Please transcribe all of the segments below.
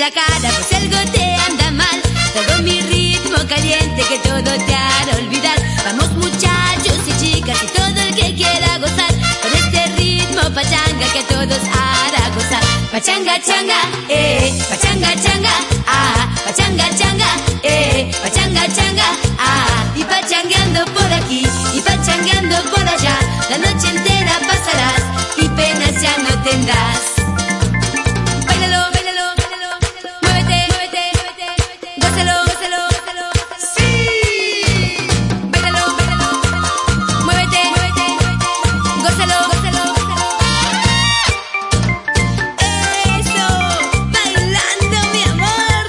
la cara pues si algo te anda mal. Todo mi ritmo caliente que todo te hará olvidar. Vamos muchachos y chicas y todo el que quiera gozar con este ritmo pachanga que a todos hará gozar. Pachanga changa, pachanga changa, pachanga changa, pachanga changa, y pachangueando por aquí y pachangueando por allá. La noche entera pasarás y penas ya no tendrás. Báilalo, báilalo, báilalo, muévete, muévete, muévete, gózalo, gózalo, gózalo. Sí. Báilalo, báilalo, muévete, muévete, gózalo, gózalo, gózalo. Eso, bailando mi amor.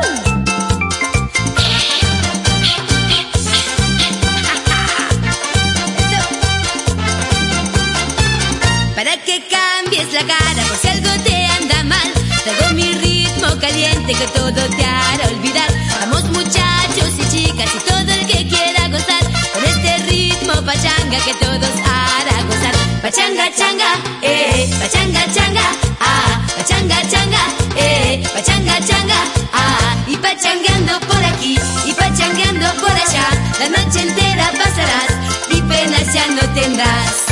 Para que cambies la cara por si algo te anda mal. Traigo mi ritmo caliente que todo te hará olvidar. Vamos muchachos y chicas y todo el que quiera gozar con este ritmo pachanga que todos hará gozar. Pachanga changa, pachanga changa, pachanga changa, pachanga changa, y pachangueando por aquí y pachangueando por allá. La noche entera pasarás y penas ya no tendrás.